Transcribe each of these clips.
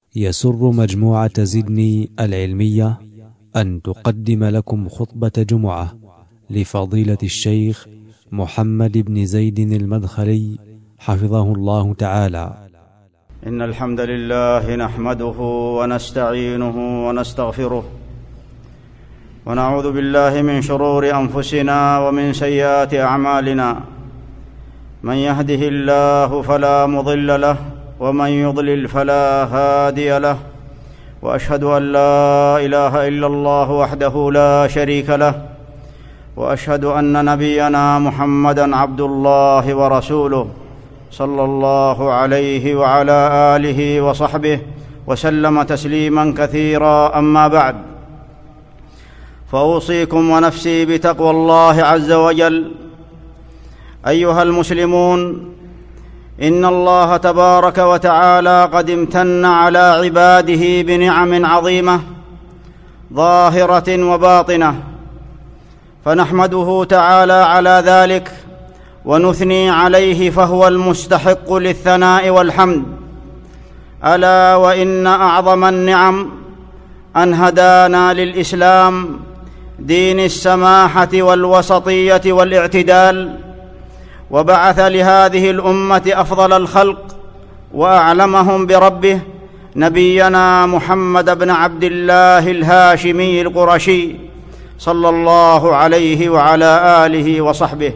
يسر مجموعة زدني العلمية أن تقدم لكم خطبة جمعة لفضيلة الشيخ محمد بن زيد المدخلي حفظه الله تعالى. إن الحمد لله نحمده ونستعينه ونستغفره ونعوذ بالله من شرور أنفسنا ومن سيئات أعمالنا. من يهده الله فلا مضل له ومن يضلل فلا هادي له، وأشهد أن لا إله إلا الله وحده لا شريك له، وأشهد أن نبينا محمدًا عبد الله ورسوله صلى الله عليه وعلى آله وصحبه وسلم تسليمًا كثيرًا. أما بعد، فأوصيكم ونفسي بتقوى الله عز وجل. أيها المسلمون، إن الله تبارك وتعالى قد امتن على عباده بنعم عظيمة ظاهرة وباطنة، فنحمده تعالى على ذلك ونثني عليه، فهو المستحق للثناء والحمد. ألا وإن أعظم النعم أن هدانا للإسلام، دين السماحة والوسطية والاعتدال، وبعث لهذه الأمة أفضل الخلق وأعلمهم بربه نبينا محمد بن عبد الله الهاشمي القرشي صلى الله عليه وعلى آله وصحبه.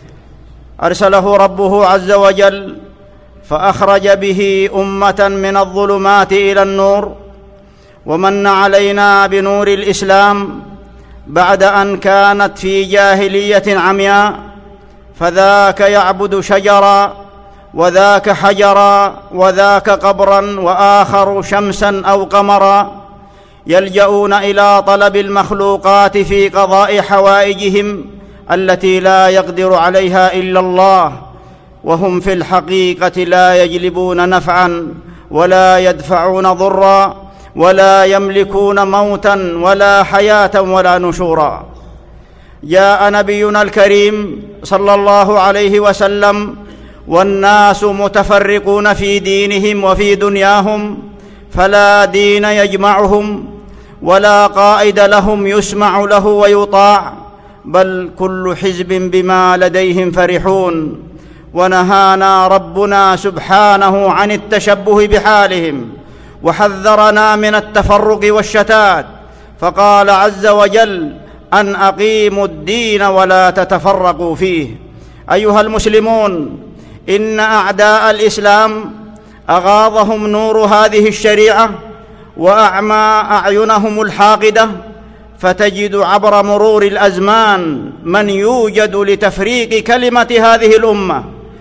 أرسله ربه عز وجل فأخرج به أمة من الظلمات إلى النور، ومن علينا بنور الإسلام بعد أن كانت في جاهلية عمياء، فذاك يعبد شجرا وذاك حجرا وذاك قبرا وآخر شمسا أو قمرا، يلجؤون إلى طلب المخلوقات في قضاء حوائجهم التي لا يقدر عليها إلا الله، وهم في الحقيقة لا يجلبون نفعا ولا يدفعون ضرا ولا يملكون موتا ولا حياة ولا نشورا. جاء نبينا الكريم صلى الله عليه وسلم والناس متفرقون في دينهم وفي دنياهم، فلا دين يجمعهم ولا قائد لهم يسمع له ويطاع، بل كل حزب بما لديهم فرحون. ونهانا ربنا سبحانه عن التشبه بحالهم، وحذرنا من التفرق والشتات، فقال عز وجل: أن أقيموا الدين ولا تتفرقوا فيه. أيها المسلمون، إن أعداء الإسلام أغاضهم نور هذه الشريعة وأعمى أعينهم الحاقدة، فتجد عبر مرور الأزمان من يوجد لتفريق كلمة هذه الأمة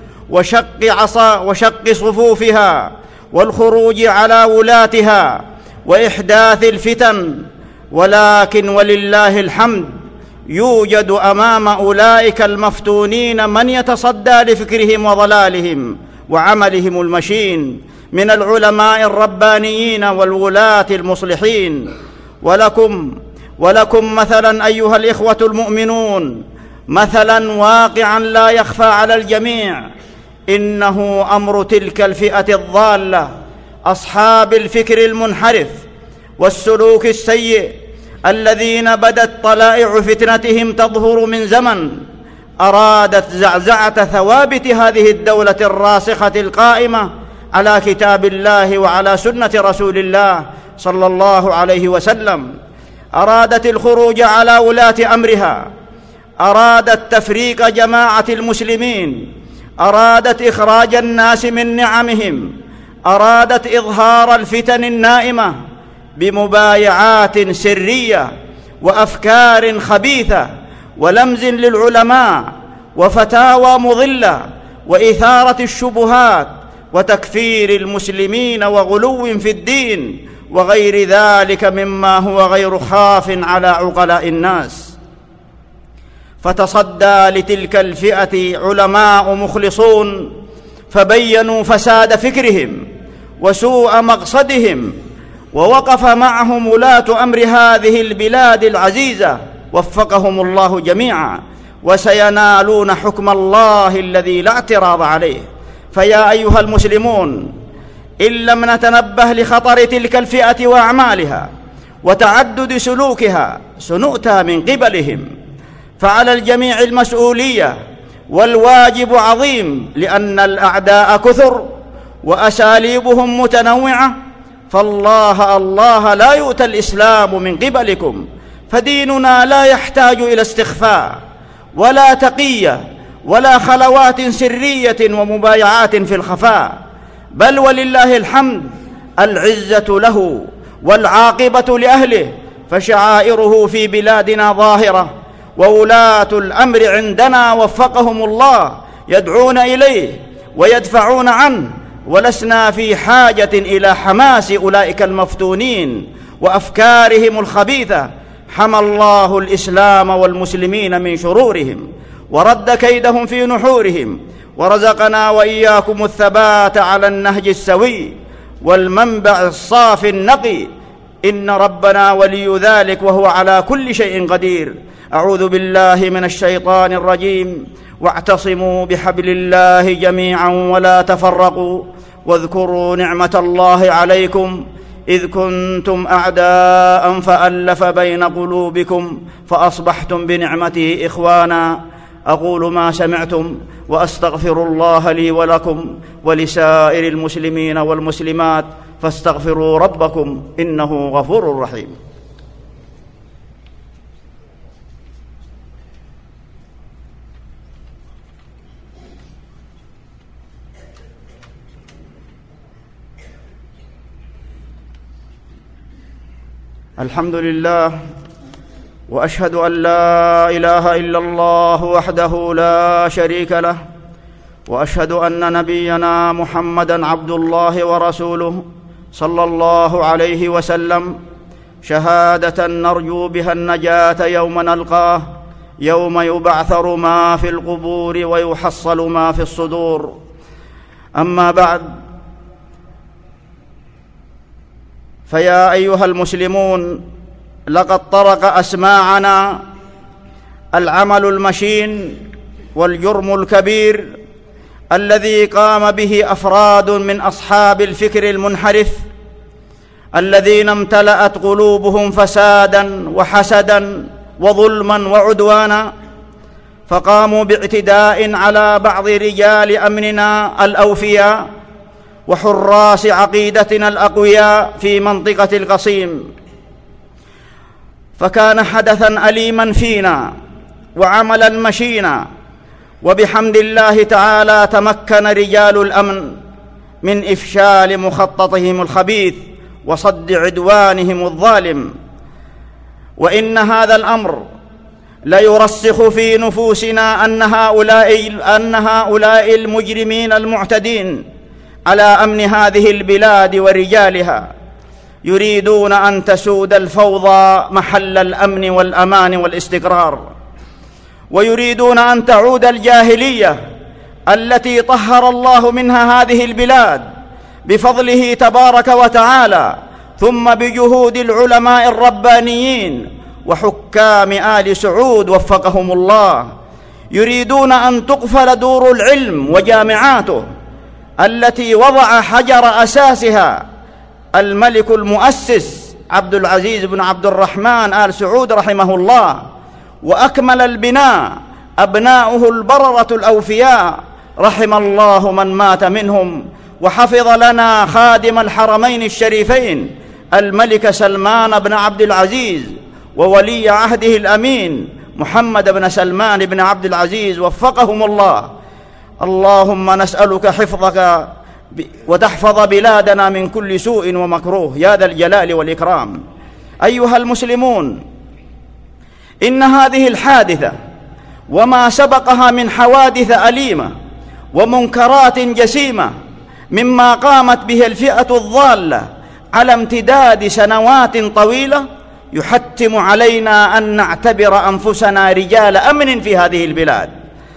وشق صفوفها والخروج على ولاتها وإحداث الفتن. ولكن ولله الحمد يوجد أمام أولئك المفتونين من يتصدى لفكرهم وضلالهم وعملهم المشين من العلماء الربانيين والولاة المصلحين. ولكم مثلا أيها الإخوة المؤمنون، مثلا واقعا لا يخفى على الجميع، إنه أمر تلك الفئة الضالة أصحاب الفكر المنحرف والسلوك السيء، الذين بدت طلائع فتنتهم تظهر من زمن، أرادت زعزعة ثوابت هذه الدولة الراسخة القائمة على كتاب الله وعلى سنة رسول الله صلى الله عليه وسلم. أرادت الخروج على ولاة أمرها، أرادت تفريق جماعة المسلمين، أرادت إخراج الناس من نعمهم، أرادت إظهار الفتن النائمة بمبايعات سرية وأفكار خبيثة ولمز للعلماء وفتاوى مضلة وإثارة الشبهات وتكفير المسلمين وغلو في الدين وغير ذلك مما هو غير خاف على عقلاء الناس. فتصدى لتلك الفئة علماء مخلصون، فبينوا فساد فكرهم وسوء مقصدهم، ووقف معهم ولاة أمر هذه البلاد العزيزة وفقهم الله جميعا، وسينالون حكم الله الذي لا اعتراض عليه. فيا أيها المسلمون، إن لم نتنبه لخطر تلك الفئة وأعمالها وتعدد سلوكها سنؤتى من قبلهم. فعلى الجميع المسؤولية، والواجب عظيم، لأن الأعداء كثر وأساليبهم متنوعة. فالله لا يؤتى الإسلام من قبلكم، فديننا لا يحتاج إلى استخفاء ولا تقية ولا خلوات سرية ومبايعات في الخفاء، بل ولله الحمد العزة له والعاقبة لأهله، فشعائره في بلادنا ظاهرة، وولاة الأمر عندنا وفقهم الله يدعون إليه ويدفعون عنه، ولسنا في حاجة إلى حماس أولئك المفتونين وأفكارهم الخبيثة. حمى الله الإسلام والمسلمين من شرورهم ورد كيدهم في نحورهم، ورزقنا وإياكم الثبات على النهج السوي والمنبع الصافي النقي، إن ربنا ولي ذلك وهو على كل شيء قدير. أعوذ بالله من الشيطان الرجيم. واعتصموا بحبل الله جميعا ولا تفرقوا، واذكروا نعمة الله عليكم إذ كنتم أعداء فألف بين قلوبكم فأصبحتم بنعمته إخوانا. أقول ما سمعتم وأستغفر الله لي ولكم ولسائر المسلمين والمسلمات، فاستغفروا ربكم إنه غفور رحيم. الحمد لله، وأشهد أن لا إله إلا الله وحده لا شريك له، وأشهد أن نبينا محمدًا عبد الله ورسوله صلى الله عليه وسلم، شهادة نرجو بها النجاة يوم نلقاه، يوم يبعثر ما في القبور ويحصل ما في الصدور. أما بعد، فيا أيها المسلمون، لقد طرق أسماعنا العمل المشين والجرم الكبير الذي قام به أفراد من أصحاب الفكر المنحرف، الذين امتلأت قلوبهم فسادا وحسدا وظلما وعدوانا، فقاموا باعتداء على بعض رجال أمننا الأوفياء وحراس عقيدتنا الأقوياء في منطقة القصيم. فكان حدثا أليما فينا وعملا مشينا، وبحمد الله تعالى تمكن رجال الأمن من إفشال مخططهم الخبيث وصد عدوانهم الظالم. وإن هذا الأمر ليرسخ في نفوسنا أن هؤلاء المجرمين المعتدين على أمن هذه البلاد ورجالها يريدون أن تسود الفوضى محل الأمن والأمان والاستقرار، ويريدون أن تعود الجاهلية التي طهر الله منها هذه البلاد بفضله تبارك وتعالى، ثم بجهود العلماء الربانيين وحكام آل سعود وفقهم الله. يريدون أن تقفل دور العلم وجامعاته التي وضع حجر أساسها الملك المؤسس عبد العزيز بن عبد الرحمن آل سعود رحمه الله، وأكمل البناء أبناؤه البررة الأوفياء رحم الله من مات منهم، وحفظ لنا خادم الحرمين الشريفين الملك سلمان بن عبد العزيز وولي عهده الأمين محمد بن سلمان بن عبد العزيز وفقهم الله. اللهم نسألك حفظك وتحفظ بلادنا من كل سوء ومكروه يا ذا الجلال والإكرام. أيها المسلمون، إن هذه الحادثة وما سبقها من حوادث أليمة ومنكرات جسيمة مما قامت به الفئة الضالة على امتداد سنوات طويلة يحتم علينا أن نعتبر أنفسنا رجال أمن في هذه البلاد،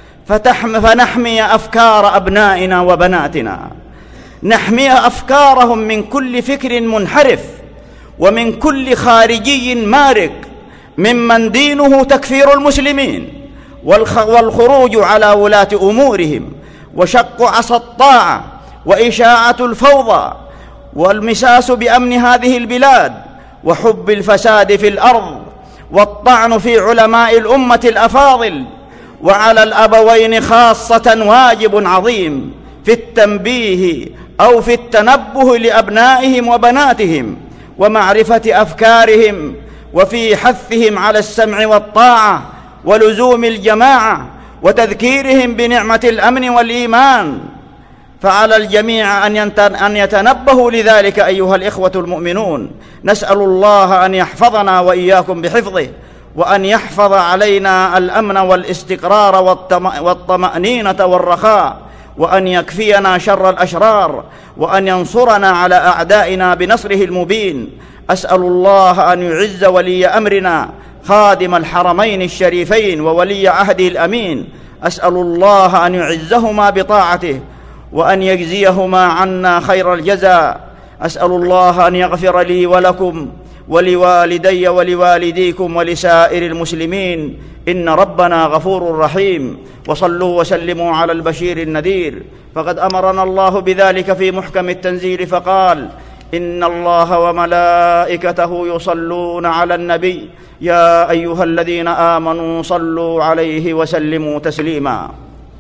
فنحمي أفكار أبنائنا وبناتنا، نحمي أفكارهم من كل فكر منحرف ومن كل خارجي مارق ممن دينه تكفير المسلمين والخروج على ولاة أمورهم وشق عصا الطاعة وإشاعة الفوضى والمساس بأمن هذه البلاد وحب الفساد في الأرض والطعن في علماء الأمة الأفاضل. وعلى الأبوين خاصة واجب عظيم في التنبيه أو في التنبه لأبنائهم وبناتهم ومعرفة أفكارهم، وفي حثهم على السمع والطاعة ولزوم الجماعة وتذكيرهم بنعمة الأمن والإيمان. فعلى الجميع أن يتنبهوا لذلك أيها الإخوة المؤمنون. نسأل الله أن يحفظنا وإياكم بحفظه، وأن يحفظ علينا الأمن والاستقرار والطمأنينة والرخاء، وأن يكفينا شر الأشرار، وأن ينصرنا على أعدائنا بنصره المبين. أسأل الله أن يعز ولي أمرنا خادم الحرمين الشريفين وولي عهده الأمين. أسأل الله أن يعزهما بطاعته وأن يجزيهما عنا خير الجزاء. أسأل الله أن يغفر لي ولكم ولوالدي ولوالديكم ولسائر المسلمين، إن ربنا غفور رحيم. وصلوا وسلموا على البشير النذير، فقد أمرنا الله بذلك في محكم التنزيل فقال: إن الله وملائكته يصلون على النبي يا أيها الذين آمنوا صلوا عليه وسلموا تسليما.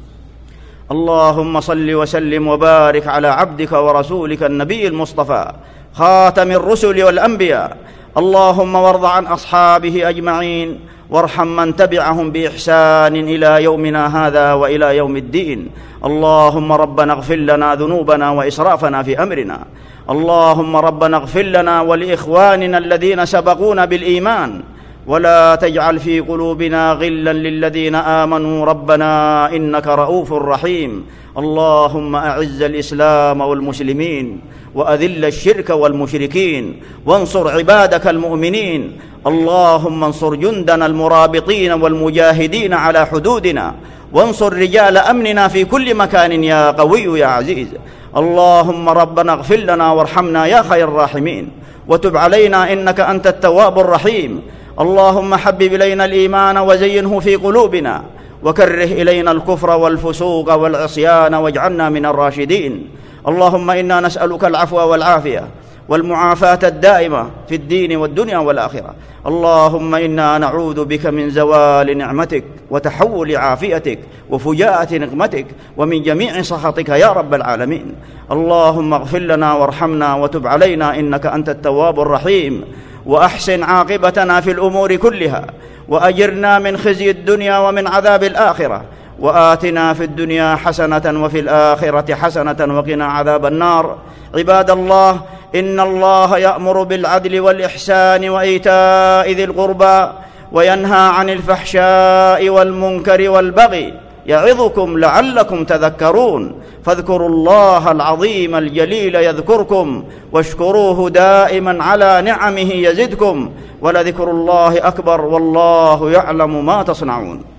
اللهم صل وسلم وبارك على عبدك ورسولك النبي المصطفى خاتم الرسل والأنبياء. اللهم وارض عن أصحابه أجمعين، وارحم من تبعهم بإحسان إلى يومنا هذا وإلى يوم الدين. اللهم ربنا اغفر لنا ذنوبنا وإسرافنا في أمرنا. اللهم ربنا اغفر لنا ولإخواننا الذين سبقونا بالإيمان، ولا تجعل في قلوبنا غلا للذين آمنوا ربنا إنك رؤوف رحيم. اللهم أعز الإسلام والمسلمين، وأذل الشرك والمشركين، وانصر عبادك المؤمنين. اللهم انصر جندنا المرابطين والمجاهدين على حدودنا، وانصر رجال أمننا في كل مكان يا قوي يا عزيز. اللهم ربنا اغفر لنا وارحمنا يا خير الراحمين، وتب علينا إنك أنت التواب الرحيم. اللهم حبب إلينا الإيمان وزينه في قلوبنا، وكره إلينا الكفر والفسوق والعصيان واجعلنا من الراشدين. اللهم إنا نسألك العفو والعافية والمعافاة الدائمة في الدين والدنيا والآخرة. اللهم إنا نعوذ بك من زوال نعمتك وتحول عافيتك وفجاءة نقمتك ومن جميع سخطك يا رب العالمين. اللهم اغفر لنا وارحمنا وتب علينا إنك أنت التواب الرحيم، وأحسن عاقبتنا في الأمور كلها، وأجرنا من خزي الدنيا ومن عذاب الآخرة، وآتنا في الدنيا حسنة وفي الآخرة حسنة وقنا عذاب النار. عباد الله، إن الله يأمر بالعدل والإحسان وإيتاء ذي القربى، وينهى عن الفحشاء والمنكر والبغي، يعظكم لعلكم تذكرون. فاذكروا الله العظيم الجليل يذكركم، واشكروه دائما على نعمه يزدكم، ولذكر الله أكبر، والله يعلم ما تصنعون.